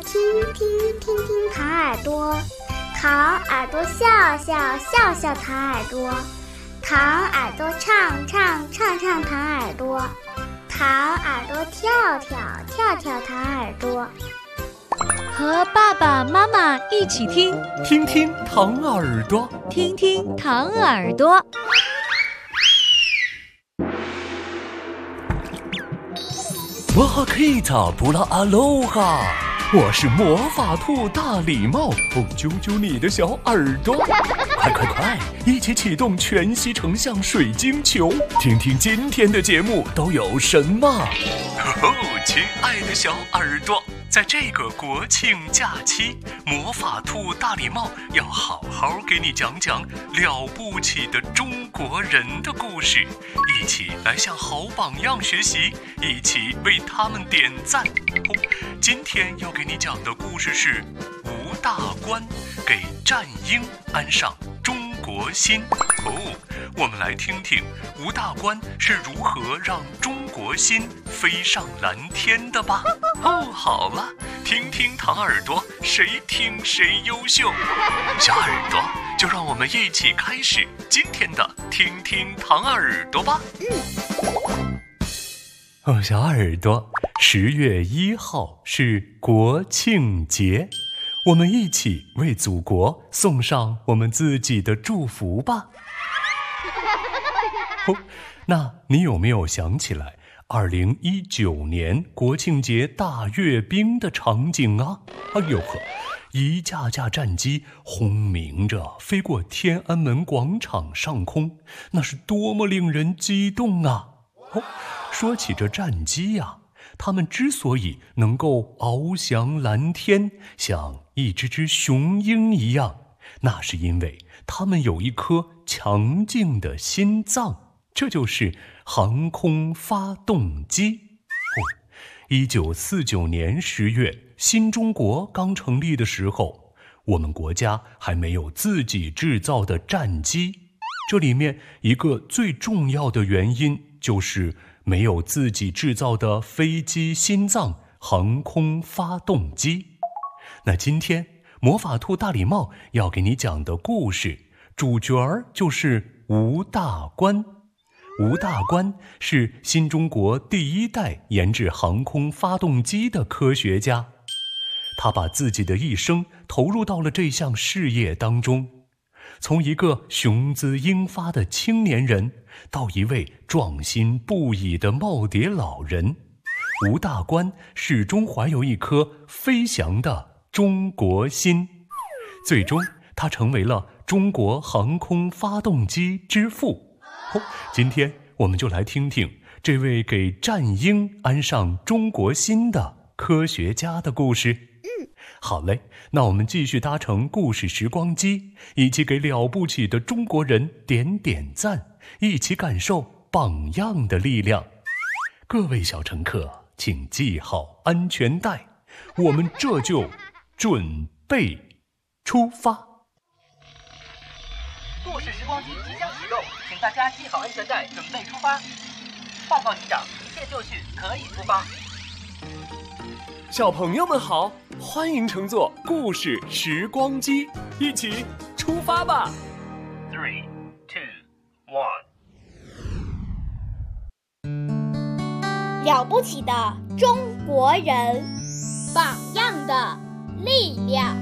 听听听听糖耳朵，糖耳朵笑笑笑笑糖耳朵，糖耳朵唱唱唱唱糖耳朵，糖耳朵跳跳跳跳糖耳朵。 和爸爸妈妈一起听， 听听糖耳朵， 听听糖耳朵。 哇哈克塔布拉阿罗哈，我是魔法兔大礼帽，揪揪你的小耳朵，快，一起启动全息成像水晶球，听听今天的节目都有什么。亲爱的小耳朵，在这个国庆假期，魔法兔大礼帽要好好给你讲讲了不起的中国人的故事，一起来向好榜样学习，一起为他们点赞。今天要给你讲的故事是吴大官给战鹰安上中国心。我们来听听吴大官是如何让中国心飞上蓝天的吧。好了，听听糖耳朵，谁听谁优秀。小耳朵，就让我们一起开始今天的听听糖耳朵吧。小耳朵，10月1号是国庆节，我们一起为祖国送上我们自己的祝福吧。那你有没有想起来2019年国庆节大阅兵的场景啊？一架架战机轰鸣着飞过天安门广场上空，那是多么令人激动啊！说起这战机啊，它们之所以能够翱翔蓝天，像一只雄鹰一样，那是因为它们有一颗强劲的心脏，这就是航空发动机。1949年10月，新中国刚成立的时候，我们国家还没有自己制造的战机，这里面一个最重要的原因就是没有自己制造的飞机心脏航空发动机。那今天魔法兔大礼帽要给你讲的故事，主角就是吴大官。吴大官是新中国第一代研制航空发动机的科学家，他把自己的一生投入到了这项事业当中。从一个雄姿英发的青年人，到一位壮心不已的耄耋老人，吴大官始终怀有一颗飞翔的中国心。最终他成为了中国航空发动机之父。今天我们就来听听这位给战鹰安上中国心的科学家的故事。好嘞，那我们继续搭乘故事时光机，一起给了不起的中国人点点赞，一起感受榜样的力量。各位小乘客，请系好安全带，我们这就准备出发。 故事时光机即将启动，请大家系好安全带，准备出发。报告机长，一切就绪，可以出发。 小朋友们好，欢迎乘坐故事时光机，一起出发吧。 3、2、1。 了不起的中国人，榜样的力量。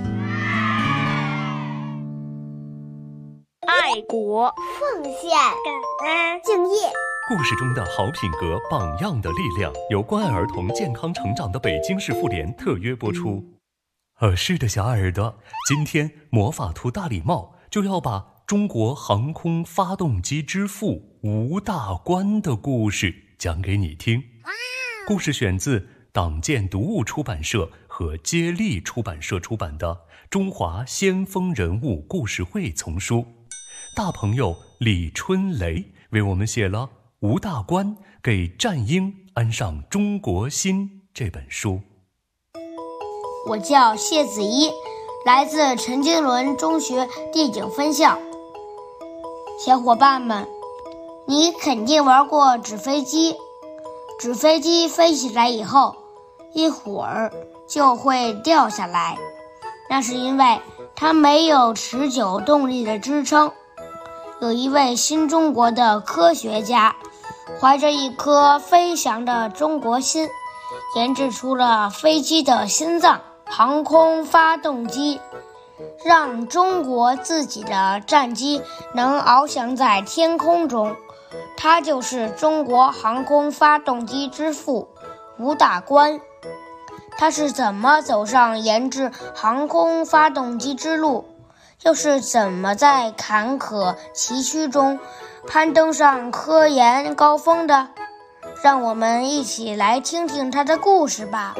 爱国、奉献、感恩、敬业。 故事中的好品格、榜样的力量，由关爱儿童健康成长的北京市妇联特约播出。是的，小耳朵，今天魔法兔大礼帽就要把中国航空发动机之父吴大官的故事讲给你听。故事选自党建读物出版社和接力出版社出版的《中华先锋人物故事会》丛书。大朋友李春雷为我们写了《吴大官给战鹰安上中国心》这本书。 我叫谢子一，来自陈经纶中学地景分校。小伙伴们，你肯定玩过纸飞机。纸飞机飞起来以后， 一会儿就会掉下来，那是因为它没有持久动力的支撑。有一位新中国的科学家，怀着一颗飞翔的中国心，研制出了飞机的心脏——航空发动机，让中国自己的战机能翱翔在天空中。他就是中国航空发动机之父吴大官。他是怎么走上研制航空发动机之路，又是怎么在坎坷崎岖中攀登上科研高峰的？让我们一起来听听他的故事吧。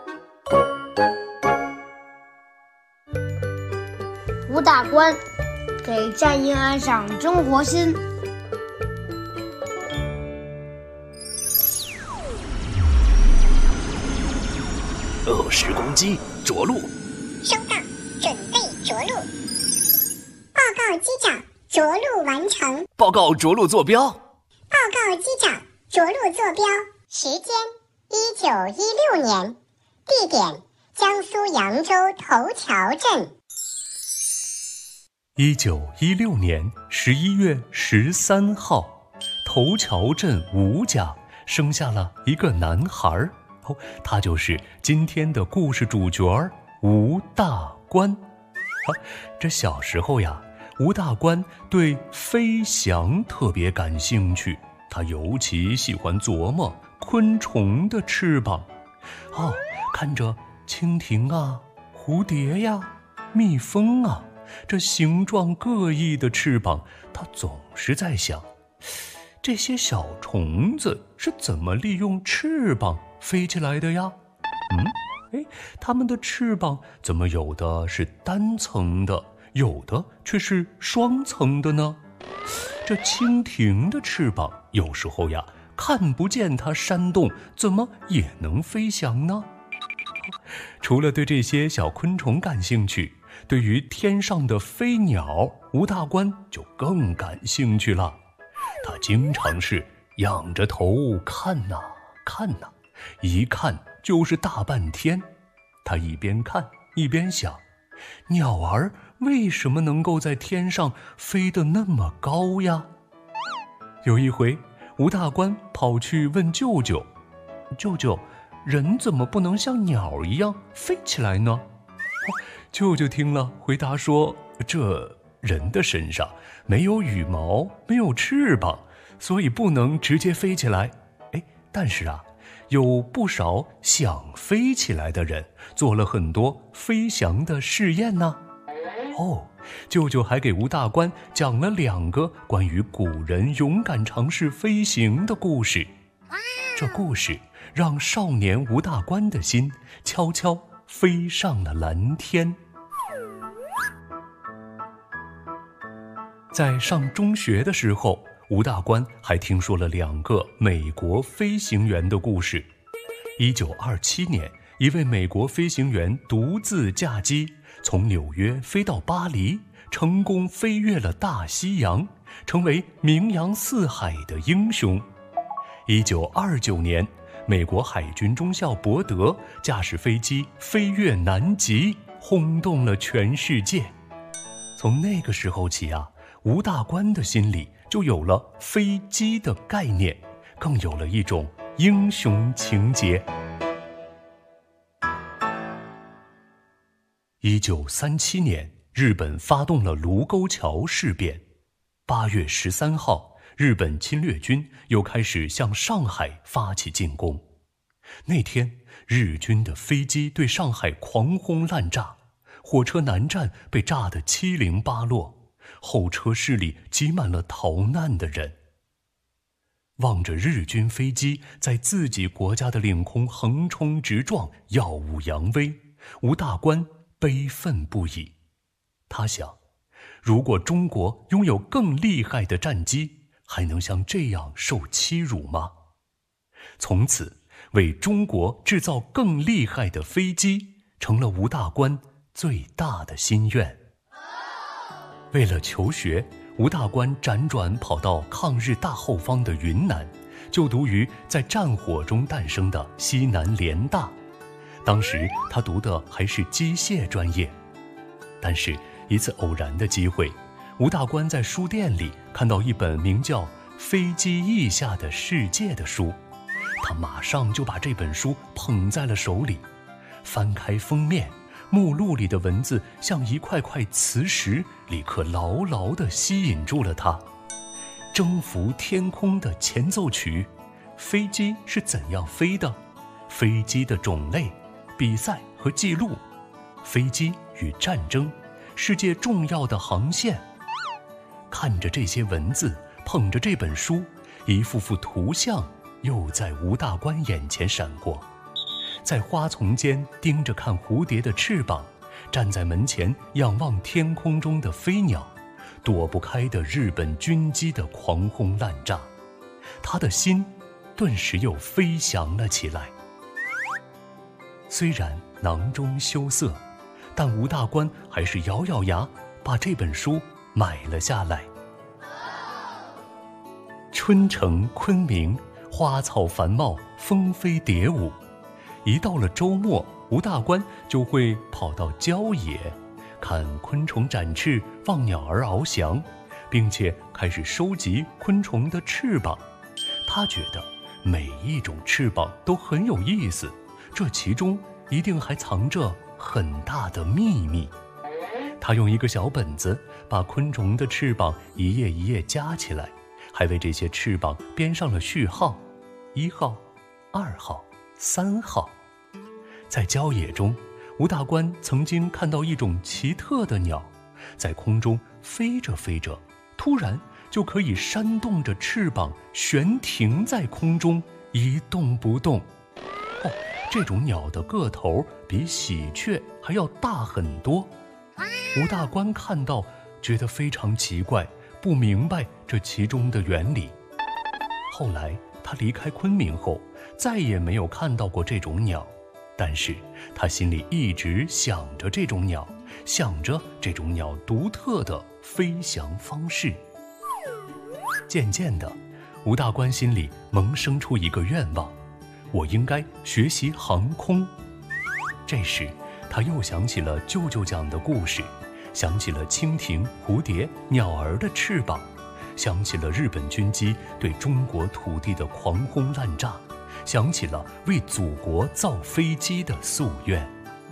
吴大官给战鹰安上中国心。 20公斤，着陆。 收到，准备着陆。报告机长，着陆完成。 报告着陆坐标。 报告机长，着陆坐标。时间1916年，地点江苏扬州头桥镇。 1916年11月13号，头桥镇吴家生下了一个男孩。他就是今天的故事主角吴大官。这小时候呀，吴大官对飞翔特别感兴趣，他尤其喜欢琢磨昆虫的翅膀。看着蜻蜓啊、蝴蝶呀、蜜蜂啊，这形状各异的翅膀，他总是在想，这些小虫子是怎么利用翅膀飞起来的呀？它们的翅膀怎么有的是单层的，有的却是双层的呢？这蜻蜓的翅膀有时候呀，看不见它扇动，怎么也能飞翔呢？除了对这些小昆虫感兴趣，对于天上的飞鸟，吴大官就更感兴趣了。他经常是仰着头看呐看呐，一看就是大半天。他一边看一边想，鸟儿为什么能够在天上飞得那么高呀？有一回，吴大官跑去问舅舅，舅舅，人怎么不能像鸟一样飞起来呢？舅舅听了回答说，这人的身上没有羽毛，没有翅膀，所以不能直接飞起来。但是有不少想飞起来的人做了很多飞翔的试验呢。舅舅还给吴大官讲了2个关于古人勇敢尝试飞行的故事。这故事让少年吴大官的心悄悄飞上了蓝天。在上中学的时候，吴大官还听说了2个美国飞行员的故事。1927年，一位美国飞行员独自驾机从纽约飞到巴黎，成功飞越了大西洋，成为名扬四海的英雄。1929年，美国海军中校伯德驾驶飞机飞越南极，轰动了全世界。从那个时候起吴大官的心里就有了飞机的概念，更有了一种英雄情节。1937年，日本发动了卢沟桥事变。8月13号，日本侵略军又开始向上海发起进攻。那天，日军的飞机对上海狂轰滥炸，火车南站被炸得七零八落，候车室里挤满了逃难的人。望着日军飞机在自己国家的领空横冲直撞，耀武扬威，吴大官悲愤不已。他想，如果中国拥有更厉害的战机，还能像这样受欺辱吗？从此，为中国制造更厉害的飞机成了吴大官最大的心愿。为了求学，吴大官辗转跑到抗日大后方的云南，就读于在战火中诞生的西南联大。 当时他读的还是机械专业。但是一次偶然的机会，吴大官在书店里看到一本名叫《飞机翼下的世界》的书，他马上就把这本书捧在了手里，翻开封面，目录里的文字像一块块磁石，立刻牢牢地吸引住了他。征服天空的前奏曲，飞机是怎样飞的，飞机的种类，比赛和记录，飞机与战争，世界重要的航线。看着这些文字，捧着这本书，一幅幅图像又在吴大官眼前闪过。在花丛间盯着看蝴蝶的翅膀，站在门前仰望天空中的飞鸟，躲不开的日本军机的狂轰滥炸，他的心顿时又飞翔了起来。虽然囊中羞涩，但吴大官还是咬咬牙把这本书买了下来。春城昆明，花草繁茂，蜂飞蝶舞。一到了周末，吴大官就会跑到郊野，看昆虫展翅，望鸟儿翱翔，并且开始收集昆虫的翅膀。他觉得每一种翅膀都很有意思，这其中一定还藏着很大的秘密。他用一个小本子把昆虫的翅膀一页一页加起来，还为这些翅膀编上了序号，1号、2号、3号。在郊野中，吴大官曾经看到一种奇特的鸟，在空中飞着飞着，突然就可以扇动着翅膀悬停在空中，一动不动。这种鸟的个头比喜鹊还要大很多。吴大官看到觉得非常奇怪，不明白这其中的原理。后来他离开昆明后，再也没有看到过这种鸟，但是他心里一直想着这种鸟，想着这种鸟独特的飞翔方式。渐渐的，吴大官心里萌生出一个愿望，我应该学习航空。这时他又想起了舅舅讲的故事，想起了蜻蜓、蝴蝶、鸟儿的翅膀，想起了日本军机对中国土地的狂轰滥炸，想起了为祖国造飞机的夙愿。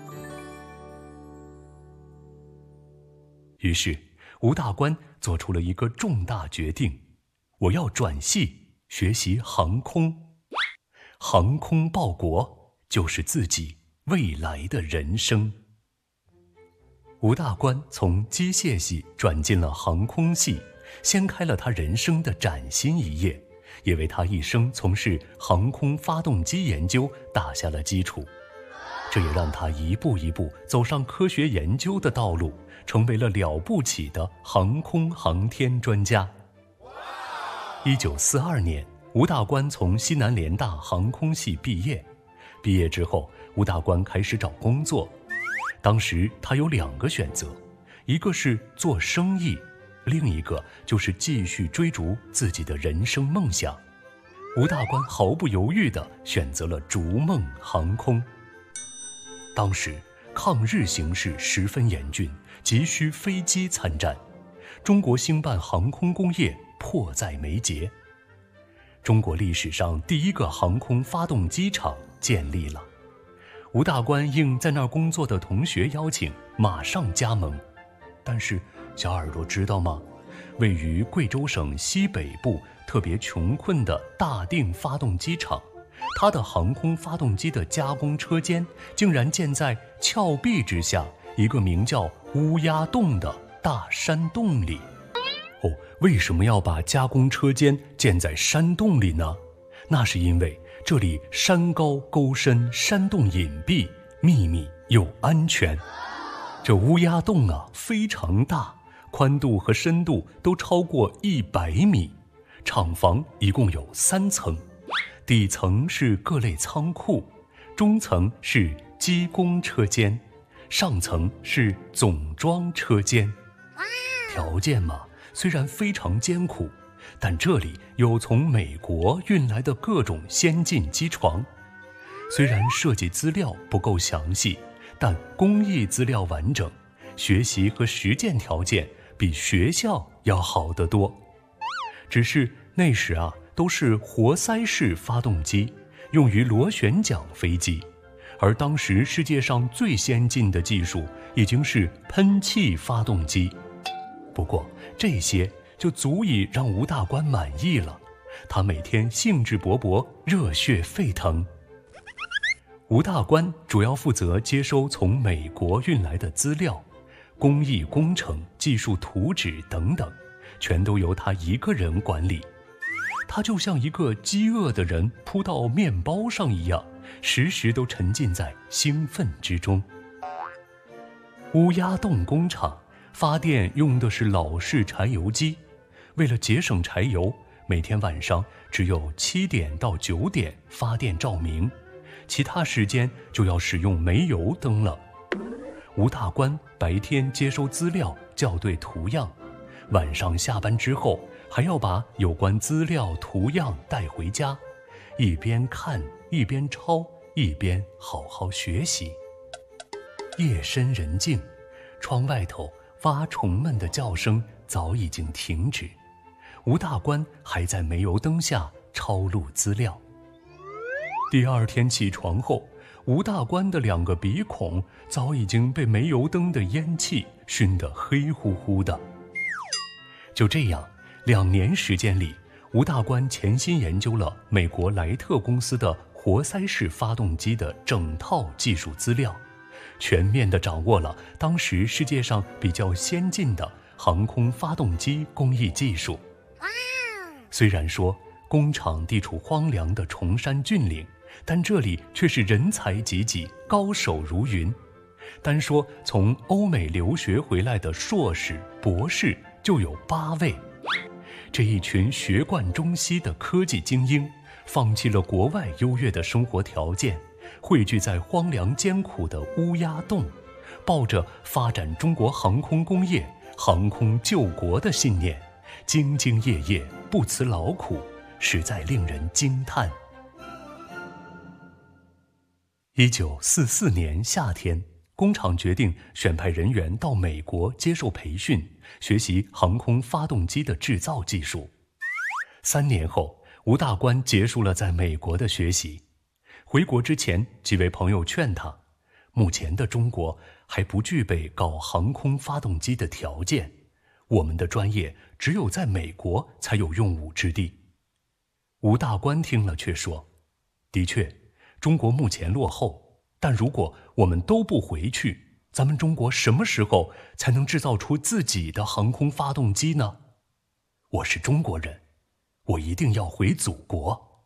于是吴大官做出了一个重大决定，我要转系学习航空。航空报国就是自己未来的人生。吴大官从机械系转进了航空系，掀开了他人生的崭新一页，也为他一生从事航空发动机研究打下了基础。这也让他一步一步走上科学研究的道路，成为了了不起的航空航天专家。1942年，吴大官从西南联大航空系毕业。毕业之后，吴大官开始找工作。当时他有2个选择，一个是做生意，另一个就是继续追逐自己的人生梦想。吴大官毫不犹豫地选择了逐梦航空。当时抗日形势十分严峻，急需飞机参战，中国兴办航空工业迫在眉睫。中国历史上第一个航空发动机厂建立了。吴大官应在那儿工作的同学邀请，马上加盟。但是小耳朵知道吗？位于贵州省西北部特别穷困的大定发动机厂，它的航空发动机的加工车间竟然建在峭壁之下一个名叫乌鸦洞的大山洞里。为什么要把加工车间建在山洞里呢？那是因为这里山高沟深，山洞隐蔽，秘密又安全。这乌鸦洞啊非常大，宽度和深度都超过100米。厂房一共有3层，底层是各类仓库，中层是机工车间，上层是总装车间。条件嘛，虽然非常艰苦，但这里有从美国运来的各种先进机床。 虽然设计资料不够详细，但工艺资料完整，学习和实践条件比学校要好得多。只是那时都是活塞式发动机，用于螺旋桨飞机，而当时世界上最先进的技术已经是喷气发动机。不过这些就足以让吴大官满意了，他每天兴致勃勃，热血沸腾。吴大官主要负责接收从美国运来的资料，工艺工程、技术图纸等等，全都由他一个人管理。他就像一个饥饿的人扑到面包上一样，时时都沉浸在兴奋之中。乌鸦洞工厂发电用的是老式柴油机，为了节省柴油，每天晚上只有7点到9点发电照明，其他时间就要使用煤油灯了。吴大官白天接收资料，校对图样，晚上下班之后还要把有关资料图样带回家，一边看一边抄，一边好好学习。夜深人静，窗外头蛙虫们的叫声早已经停止，吴大官还在煤油灯下抄录资料。第二天起床后，吴大官的2个鼻孔早已经被煤油灯的烟气熏得黑乎乎的。就这样，2年时间里，吴大官潜心研究了美国莱特公司的活塞式发动机的整套技术资料，全面地掌握了当时世界上比较先进的航空发动机工艺技术。虽然说工厂地处荒凉的崇山峻岭，但这里却是人才济济，高手如云。单说从欧美留学回来的硕士、博士就有8位。这一群学贯中西的科技精英，放弃了国外优越的生活条件，汇聚在荒凉艰苦的乌鸦洞，抱着发展中国航空工业、航空救国的信念，兢兢业业，不辞劳苦，实在令人惊叹。1944年夏天，工厂决定选派人员到美国接受培训，学习航空发动机的制造技术。3年后，吴大官结束了在美国的学习。回国之前，几位朋友劝他，目前的中国还不具备搞航空发动机的条件，我们的专业只有在美国才有用武之地。吴大官听了却说，的确，中国目前落后，但如果我们都不回去，咱们中国什么时候才能制造出自己的航空发动机呢？我是中国人，我一定要回祖国。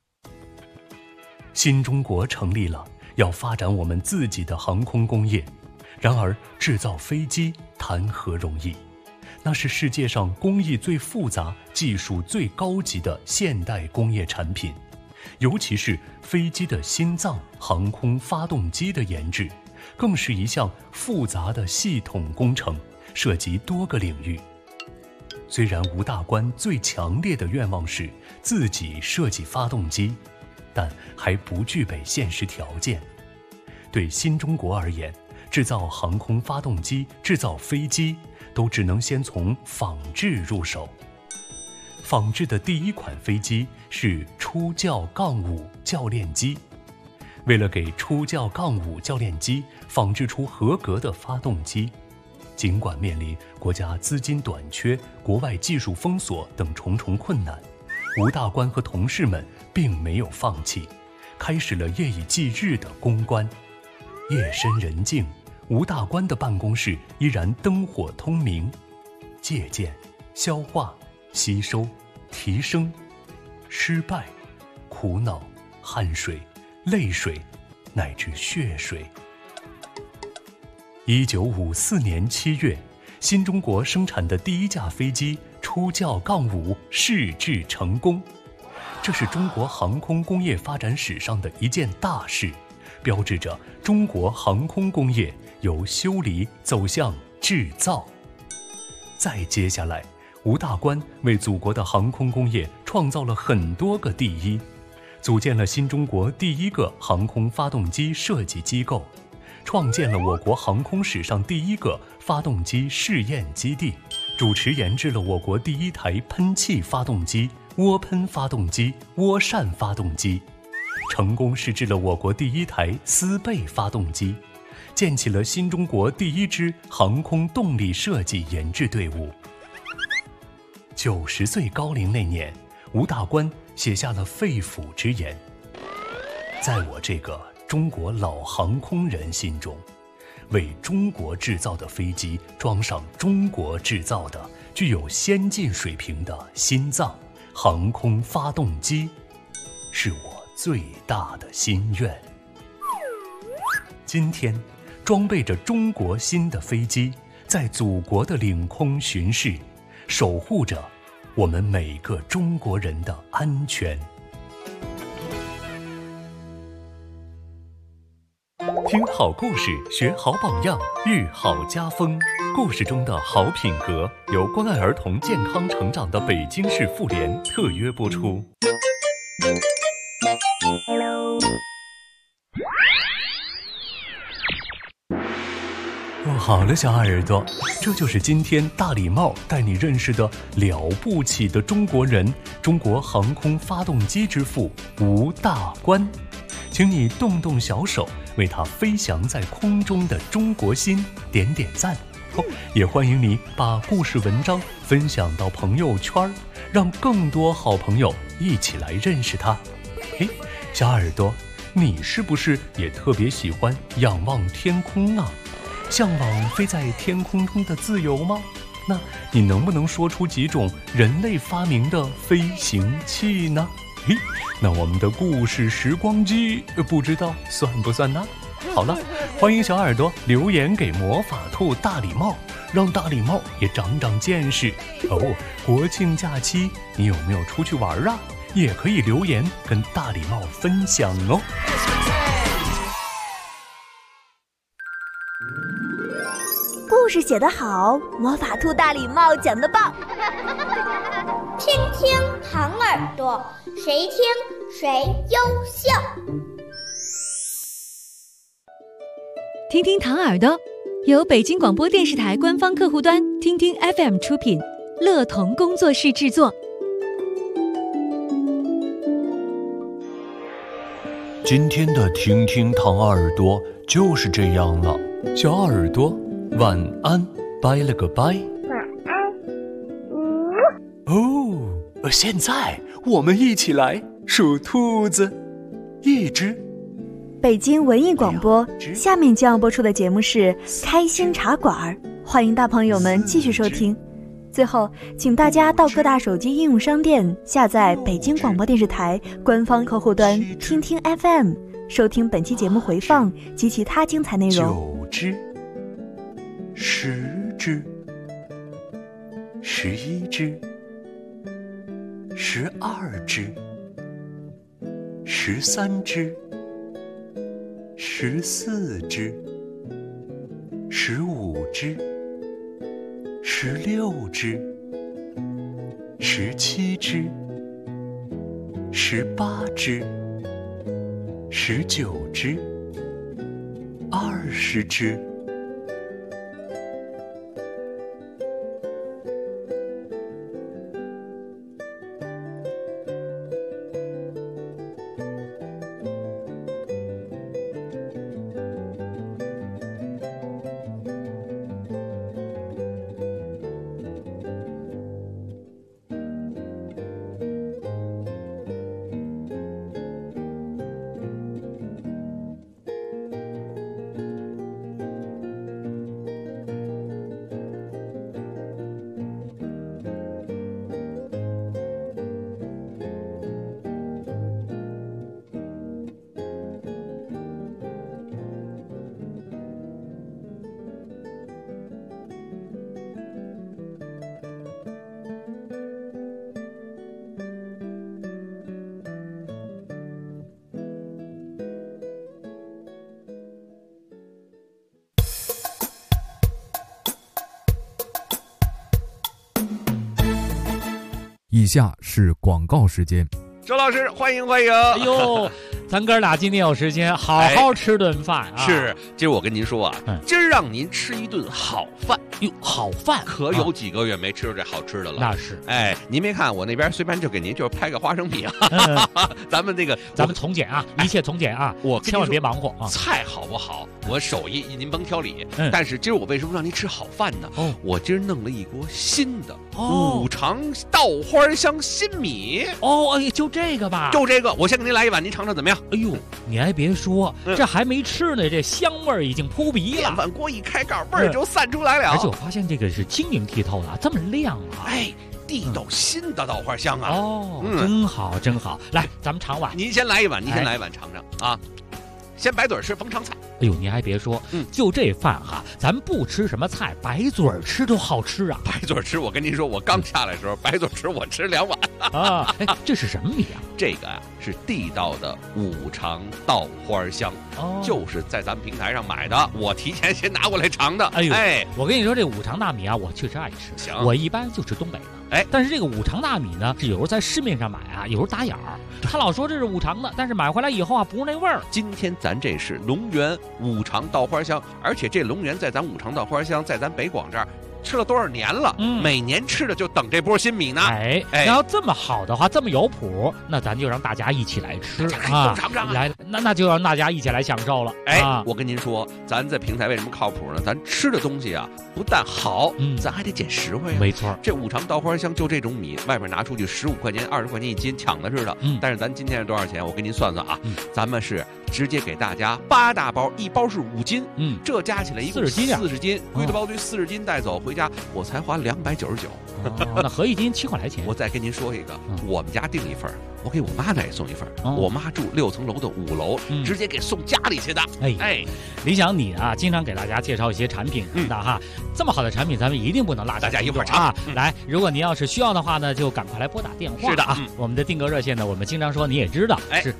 新中国成立了，要发展我们自己的航空工业。然而制造飞机谈何容易，那是世界上工艺最复杂、技术最高级的现代工业产品。尤其是飞机的心脏航空发动机的研制，更是一项复杂的系统工程，涉及多个领域。虽然吴大官最强烈的愿望是自己设计发动机，但还不具备现实条件。对新中国而言，制造航空发动机、制造飞机，都只能先从仿制入手。仿制的第1款飞机是初教杠5教练机。为了给初教杠5教练机仿制出合格的发动机，尽管面临国家资金短缺、国外技术封锁等重重困难，吴大官和同事们并没有放弃，开始了夜以继日的攻关。夜深人静，吴大官的办公室依然灯火通明，借鉴、消化、吸收、提升，失败、苦恼、汗水、泪水，乃至血水。1954年7月，新中国生产的第1架飞机初教杠5试制成功，这是中国航空工业发展史上的一件大事，标志着中国航空工业由修理走向制造。再接下来，吴大官为祖国的航空工业创造了很多个第一。 组建了新中国第一个航空发动机设计机构，创建了我国航空史上第一个发动机试验基地，主持研制了我国第一台喷气发动机、涡喷发动机、涡扇发动机，成功试制了我国第一台丝倍发动机，建起了新中国第一支航空动力设计研制队伍。90岁高龄那年，吴大官写下了肺腑之言：在我这个中国老航空人心中，为中国制造的飞机装上中国制造的具有先进水平的心脏航空发动机，是我最大的心愿。今天，装备着中国新的飞机，在祖国的领空巡视，守护着我们每个中国人的安全。听好故事，学好榜样，育好家风。故事中的好品格由关爱儿童健康成长的北京市妇联特约播出。好了，小耳朵，这就是今天大礼帽带你认识的了不起的中国人，中国航空发动机之父吴大官。请你动动小手，为他飞翔在空中的中国心点点赞。也欢迎你把故事文章分享到朋友圈，让更多好朋友一起来认识他。嘿，小耳朵，你是不是也特别喜欢仰望天空啊？向往飞在天空中的自由吗？那你能不能说出几种人类发明的飞行器呢？嘿，那我们的故事时光机不知道算不算呢？好了，欢迎小耳朵留言给魔法兔大礼帽，让大礼帽也长长见识哦。国庆假期你有没有出去玩啊？也可以留言跟大礼帽分享哦。 故事写得好，魔法兔大礼帽讲得棒。 听听糖耳朵，谁听谁优秀。 听听糖耳朵由北京广播电视台官方客户端听听 FM 出品，乐童工作室制作。 今天的听听糖耳朵就是这样了，小耳朵晚安，拜了个拜。 晚安。 哦，现在我们一起来数兔子。一只。 北京文艺广播，下面将要播出的节目是开心茶馆，欢迎大朋友们继续收听。最后，请大家到各大手机应用商店下载北京广播电视台官方客户端听听 FM， 收听本期节目回放及其他精彩内容。 9只，10只，11只，12只，13只，14只，15只，16只，17只，18只，19只，20只。 以下是广告时间。 周老师，欢迎欢迎！ 哎呦，咱哥俩今天有时间好好吃顿饭啊！ 是，今儿我跟您说啊，今儿让您吃一顿好饭。 哟，好饭可有几个月没吃着这好吃的了。 那是， 哎，您别看我那边随便就给您就是拍个花生米啊，咱们从简啊，一切从简啊， 我千万别忙活啊。 菜好不好，我手艺您甭挑理。但是今儿我为什么让您吃好饭呢？我今儿弄了一锅新的五常稻花香新米。 哎，就这个吧， 就这个，我先给您来一碗，您尝尝怎么样？ 哎呦，你还别说，这还没吃呢，这香味儿已经扑鼻了。 电饭锅一开盖，味儿就散出来了。 而且我发现这个是晶莹剔透的，这么亮啊！ 哎，地道新的稻花香啊！ 真好真好。来，咱们尝碗。 您先来一碗，尝尝啊。先白嘴吃甭尝菜。 哎呦，您还别说，就这饭哈，咱不吃什么菜，白嘴吃都好吃啊！ 白嘴吃，我跟您说，我刚下来的时候，白嘴吃我吃2碗啊！哎，这是什么米啊？ 这个啊是地道的五常稻花香，就是在咱们平台上买的，我提前先拿过来尝的。 哎，我跟你说，这五常大米啊，我确实爱吃。 行， 我一般就吃东北的。哎，但是这个五常大米呢，是有时候在市面上买啊，有时候打眼儿。他老说这是五常的，但是买回来以后啊，不是那味儿。 今天咱这是龙源五常稻花香，而且这龙源在咱五常稻花香，在咱北广这儿吃了多少年了？每年吃的就等这波新米呢。 哎，然后这么好的话，这么有谱，那咱就让大家一起来吃啊！尝尝来，那就让大家一起来享受了。 哎，我跟您说，咱这平台为什么靠谱呢？咱吃的东西啊，不但好，咱还得捡实惠啊。 没错， 这五常稻花香就这种米，外边拿出去15块钱、20块钱一斤，抢的似的。但是咱今天是多少钱？我给您算算啊，咱们是直接给大家8大包，一包是5斤，这加起来一共40斤，归的包堆40斤带走回家，我才花299。 那合一斤7块来钱。 我再跟您说一个，我们家订一份，我给我妈那也送一份。我妈住6层楼的5楼，直接给送家里去的。 哎，李想你啊，经常给大家介绍一些产品的哈，这么好的产品，咱们一定不能落下， 大家一块儿尝啊。来，如果您要是需要的话呢，就赶快来拨打电话。 是的啊，我们的订购热线呢，我们经常说你也知道，是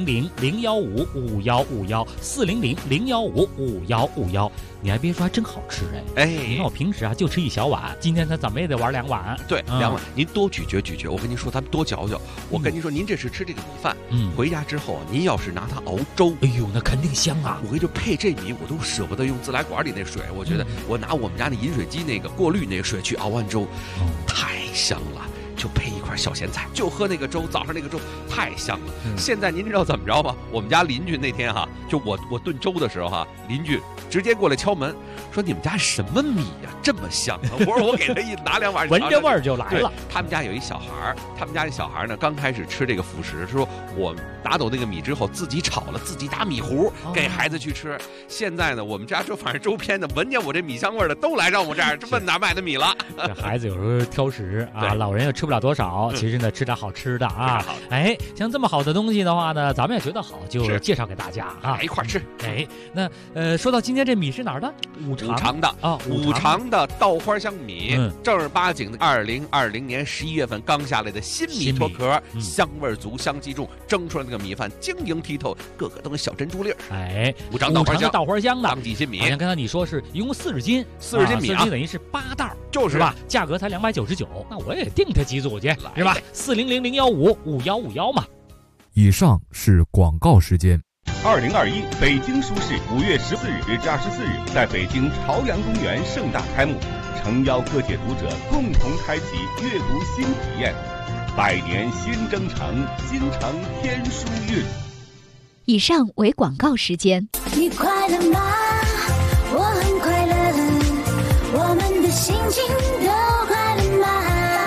400-015-5151，400-015-5151。你还别说，还真好吃哎！你看我平时啊就吃一小碗，今天他怎么也得玩2碗。 对，2碗，您多咀嚼咀嚼。我跟您说，咱们多嚼嚼。我跟您说，您这是吃这个米饭，回家之后您要是拿它熬粥， 哎呦，那肯定香啊！ 我跟你说，配这米我都舍不得用自来管里那水，我觉得我拿我们家那饮水机那个过滤那个水去熬完粥，太香了。就配一块小咸菜，就喝那个粥，早上那个粥太香了。现在您知道怎么着吗？我们家邻居那天哈，就我炖粥的时候哈，邻居直接过来敲门，说你们家什么米呀，这么香啊？我说我给他一拿2碗， 闻着味儿就来了。 他们家有一小孩，他们家那小孩呢，刚开始吃这个辅食，说我拿走那个米之后，自己炒了，自己打米糊给孩子去吃。现在呢，我们家就反正周边的闻见我这米香味的都来让我这儿问哪买的米了。 这孩子有时候挑食啊，老人又吃不了多少，其实呢吃点好吃的啊。哎，像这么好的东西的话呢，咱们也觉得好，就介绍给大家啊， 一块吃。 哎，那说到今天这米是哪儿的？五常的啊，五常的稻花香米，正儿八经的2020年11月份刚下来的新米脱壳，香味足，香气重，蒸出来那个米饭晶莹剔透，个个都跟小珍珠粒儿。 哎， 五常稻花香的当季新米， 好像刚才你说是一共40斤 ，40斤米啊， 等于是8袋， 就是吧？价格才299，那我也订他几组去，是吧？400-015-5151嘛。 以上是广告时间。 2021北京书市5月14日至24日在北京朝阳公园盛大开幕，诚邀各界读者共同开启阅读新体验。百年新征程，新承天书韵。 以上为广告时间。 你快乐吗？我很快乐，我们的心情都快乐吗？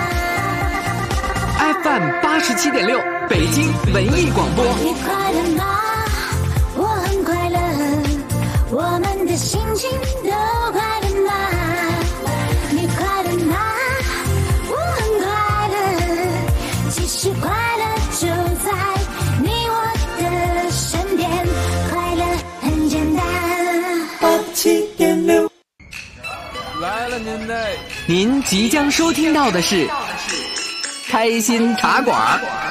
FM 87.6北京文艺广播。 你快乐吗？我很快乐，我们的心情都快乐吗？你快乐吗？我很快乐，其实快乐就在你我的身边，快乐很简单。 87.6 来了您即将收听到的是开心茶馆。